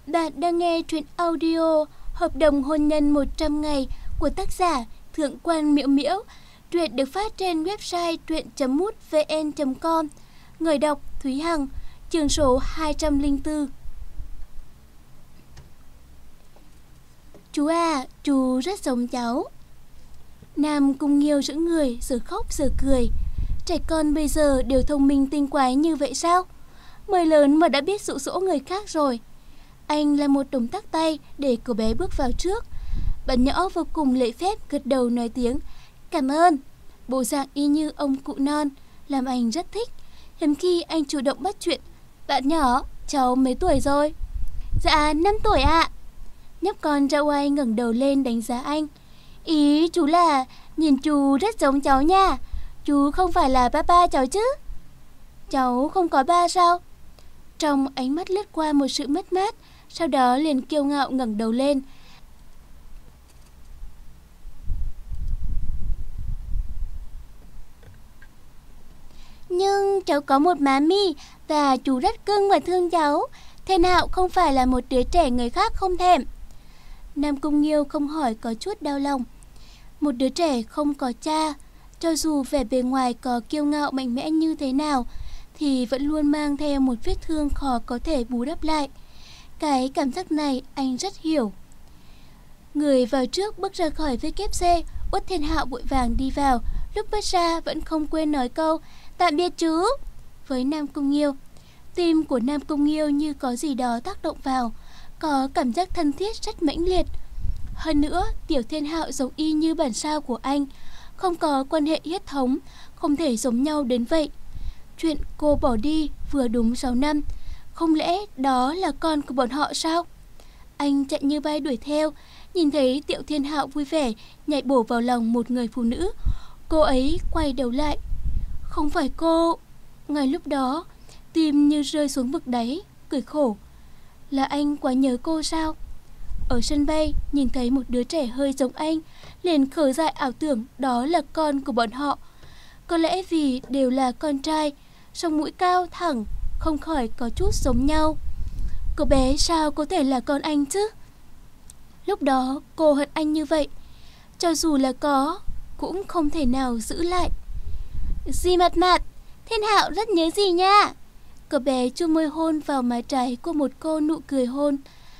Bạn đang nghe truyện audio Hợp đồng hôn nhân 100 ngày của tác giả Thượng quan Miễu Miễu. Truyện được phát trên website truyện.mútvn.com. Người đọc Thúy Hằng. Chương số 204. Chú à, chú rất giống cháu. Nam Cung Nghiêu giữ người, giờ khóc giờ cười. Trẻ con bây giờ đều thông minh tinh quái như vậy sao? Mới lớn mà đã biết dụ dỗ người khác rồi. Anh làm một động tác tay để cô bé bước vào trước. Bạn nhỏ vô cùng lễ phép gật đầu nói tiếng cảm ơn. Bộ dạng y như ông cụ non, làm anh rất thích. Hiếm khi anh chủ động bắt chuyện. Bạn nhỏ, cháu mấy tuổi rồi? Dạ 5 tuổi ạ. Nhóc con ra oai ngẩng đầu lên đánh giá anh. Ý chú là nhìn chú rất giống cháu nha. Chú không phải là ba cháu chứ? Cháu không có ba sao? Trong ánh mắt lướt qua một sự mất mát, sau đó liền kiêu ngạo ngẩng đầu lên. Nhưng cháu có một má mi và chú rất cưng và thương cháu. Thế nào không phải là một đứa trẻ người khác không thèm? Nam Cung Nghiêu không hỏi có chút đau lòng. Một đứa trẻ không có cha, cho dù vẻ bề ngoài có kiêu ngạo mạnh mẽ như thế nào, thì vẫn luôn mang theo một vết thương khó có thể bù đắp lại. Cái cảm giác này anh rất hiểu. Người vào trước bước ra khỏi WC, Uất Thiên Hạo vội vàng đi vào. Lúc bước ra vẫn không quên nói câu tạm biệt chú với Nam Cung Nghiêu. Tim của Nam Cung Nghiêu như có gì đó tác động vào, có cảm giác thân thiết rất mãnh liệt. Hơn nữa, Tiểu Thiên Hạo giống y như bản sao của anh, không có quan hệ huyết thống, không thể giống nhau đến vậy. Chuyện cô bỏ đi vừa đúng 6 năm, không lẽ đó là con của bọn họ sao? Anh chạy như bay đuổi theo, nhìn thấy Tiểu Thiên Hạo vui vẻ nhảy bổ vào lòng một người phụ nữ. Cô ấy quay đầu lại. Không phải cô. Ngay lúc đó, tim như rơi xuống vực đáy, cười khổ. Là anh quá nhớ cô sao? Ở sân bay, nhìn thấy một đứa trẻ hơi giống anh, liền khởi dại ảo tưởng đó là con của bọn họ. Có lẽ vì đều là con trai, sống mũi cao thẳng, không khỏi có chút giống nhau. Cô bé sao có thể là con anh chứ? Lúc đó cô hận anh như vậy, cho dù là có, cũng không thể nào giữ lại. Dì Mạt Mạt, Thiên Hạo rất nhớ dì nha. Cô bé chu môi hôn vào má trái của một cô, nụ cười hôn.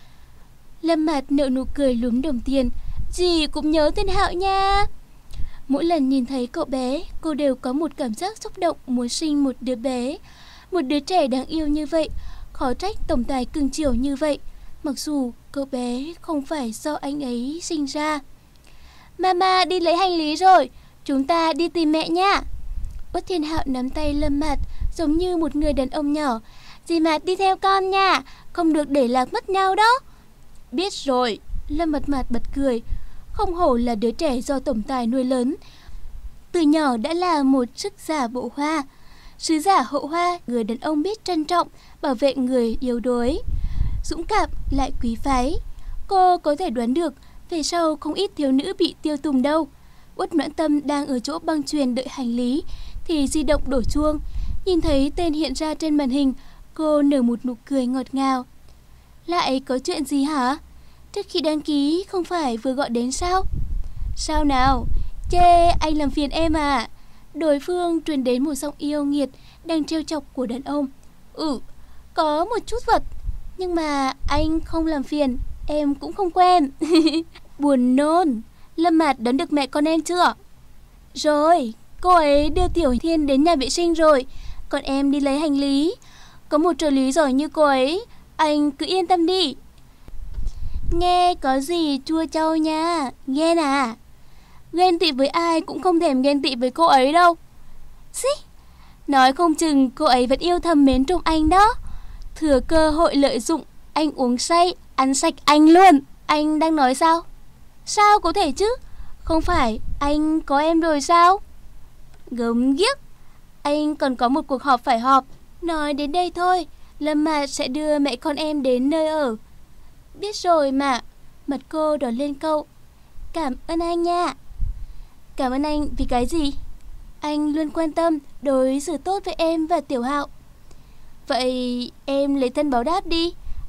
Lâm Mạt nở nụ cười lúm đồng tiền. Dì cũng nhớ Thiên Hạo nha. Mỗi lần nhìn thấy cậu bé, cô đều có một cảm giác xúc động muốn sinh một đứa bé. Một đứa trẻ đáng yêu như vậy, khó trách tổng tài cưng chiều như vậy. Mặc dù cậu bé không phải do anh ấy sinh ra. Mama đi lấy hành lý rồi, chúng ta đi tìm mẹ nha. Uất Thiên Hạo nắm tay Lâm Mạt giống như một người đàn ông nhỏ. Dì Mạt đi theo con nha, không được để lạc mất nhau đó. Biết rồi. Lâm Mạt Mạt bật cười. Không hổ là đứa trẻ do tổng tài nuôi lớn, từ nhỏ đã là một sức giả bộ hoa, sứ giả hậu hoa, người đàn ông biết trân trọng, bảo vệ người yếu đuối, dũng cảm lại quý phái. Cô có thể đoán được về sau không ít thiếu nữ bị tiêu tùng đâu. Uất Noãn Tâm đang ở chỗ băng chuyền đợi hành lý thì di động đổ chuông. Nhìn thấy tên hiện ra trên màn hình, cô nở một nụ cười ngọt ngào. Lại có chuyện gì hả? Trước khi đăng ký không phải vừa gọi đến sao? Sao nào? Chê anh làm phiền em à? Đối phương truyền đến một giọng yêu nghiệt đang trêu chọc của đàn ông. Có một chút vật, nhưng mà anh không làm phiền, em cũng không quen. Buồn nôn. Lâm Mạt đón được mẹ con em chưa? Rồi, cô ấy đưa Tiểu Thiên đến nhà vệ sinh rồi, còn em đi lấy hành lý. Có một trợ lý giỏi như cô ấy, anh cứ yên tâm đi. Nghe có gì chua chau nha, nghe nà. Ghen tị với ai cũng không thèm ghen tị với cô ấy đâu. Xí, nói không chừng cô ấy vẫn yêu thầm mến trộm anh đó. Thừa cơ hội lợi dụng, anh uống say, ăn sạch anh luôn. Anh đang nói sao? Sao có thể chứ? Không phải anh có em rồi sao? Gớm ghiếc, anh còn có một cuộc họp phải họp. Nói đến đây thôi, Lâm Mạt sẽ đưa mẹ con em đến nơi ở. Biết rồi mà. Mặt cô đỏ lên câu cảm ơn anh nha. Cảm ơn anh vì cái gì? Anh luôn quan tâm, đối xử tốt với em và Tiểu Hạo. Vậy em lấy thân báo đáp đi.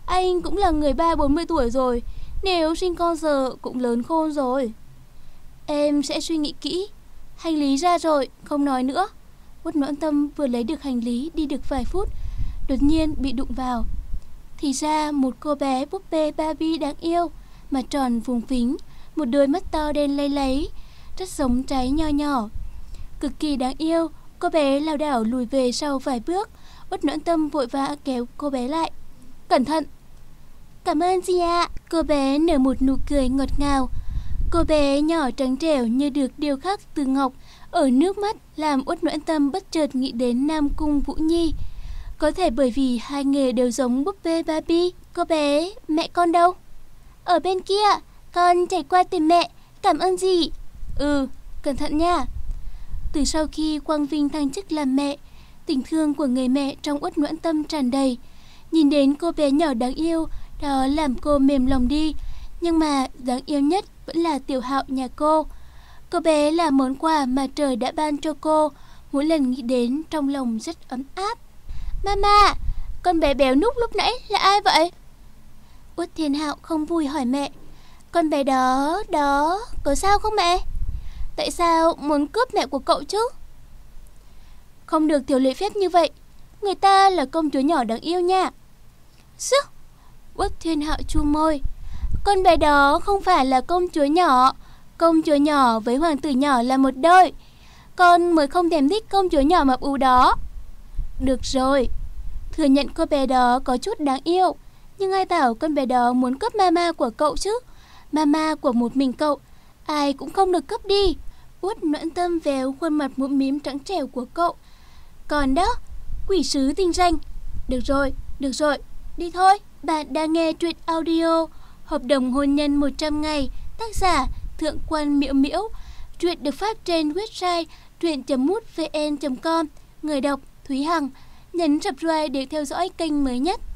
Anh cũng là người 30-40 tuổi rồi, nếu sinh con giờ cũng lớn khôn rồi. Em sẽ suy nghĩ kỹ. Hành lý ra rồi, không nói nữa. Uất Noãn Tâm vừa lấy được hành lý đi được vài phút, đột nhiên bị đụng vào. Thì ra một cô bé búp bê Barbie đáng yêu, mặt tròn phùng phính, một đôi mắt to đen lay láy, rất giống trái nho nhỏ. Cực kỳ đáng yêu, cô bé lảo đảo lùi về sau vài bước. Uất Noãn Tâm vội vã kéo cô bé lại. Cẩn thận! Cảm ơn chị ạ. Cô bé nở một nụ cười ngọt ngào. Cô bé nhỏ trắng trẻo như được điêu khắc từ ngọc ở nước mắt làm Uất Noãn Tâm bất chợt nghĩ đến Nam Cung Vũ Nhi. Có thể bởi vì hai người đều giống búp bê Barbie. Cô bé, mẹ con đâu? Ở bên kia, con chạy qua tìm mẹ. Cảm ơn dì. Cẩn thận nha. Từ sau khi Quang Vinh thăng chức làm mẹ, tình thương của người mẹ trong Uất Noãn Tâm tràn đầy. Nhìn đến cô bé nhỏ đáng yêu, đó làm cô mềm lòng đi. Nhưng mà đáng yêu nhất vẫn là Tiểu Hạo nhà cô. Cô bé là món quà mà trời đã ban cho cô. Mỗi lần nghĩ đến trong lòng rất ấm áp. Mama, con bé béo núc lúc nãy là ai vậy? Uất Thiên Hạo không vui hỏi mẹ. Con bé đó, có sao không mẹ? Tại sao muốn cướp mẹ của cậu chứ? Không được thiếu lễ phép như vậy. Người ta là công chúa nhỏ đáng yêu nha. Sức! Uất Thiên Hạo chu môi. Con bé đó không phải là công chúa nhỏ. Công chúa nhỏ với hoàng tử nhỏ là một đôi. Con mới không thèm thích công chúa nhỏ mập ú đó. Được rồi, thừa nhận cô bé đó có chút đáng yêu. Nhưng ai bảo con bé đó muốn cướp mama của cậu chứ? Mama của một mình cậu, ai cũng không được cướp đi. Uất Noãn Tâm véo khuôn mặt mũm mím trắng trẻo của cậu. Còn đó, quỷ sứ tinh danh. Được rồi, đi thôi. Bạn đang nghe truyện audio Hợp đồng hôn nhân 100 ngày, tác giả Thượng Quan Miễu Miễu. Truyện được phát trên website truyện.mútvn.com. Người đọc Thúy Hằng. Nhấn subscribe để theo dõi kênh mới nhất.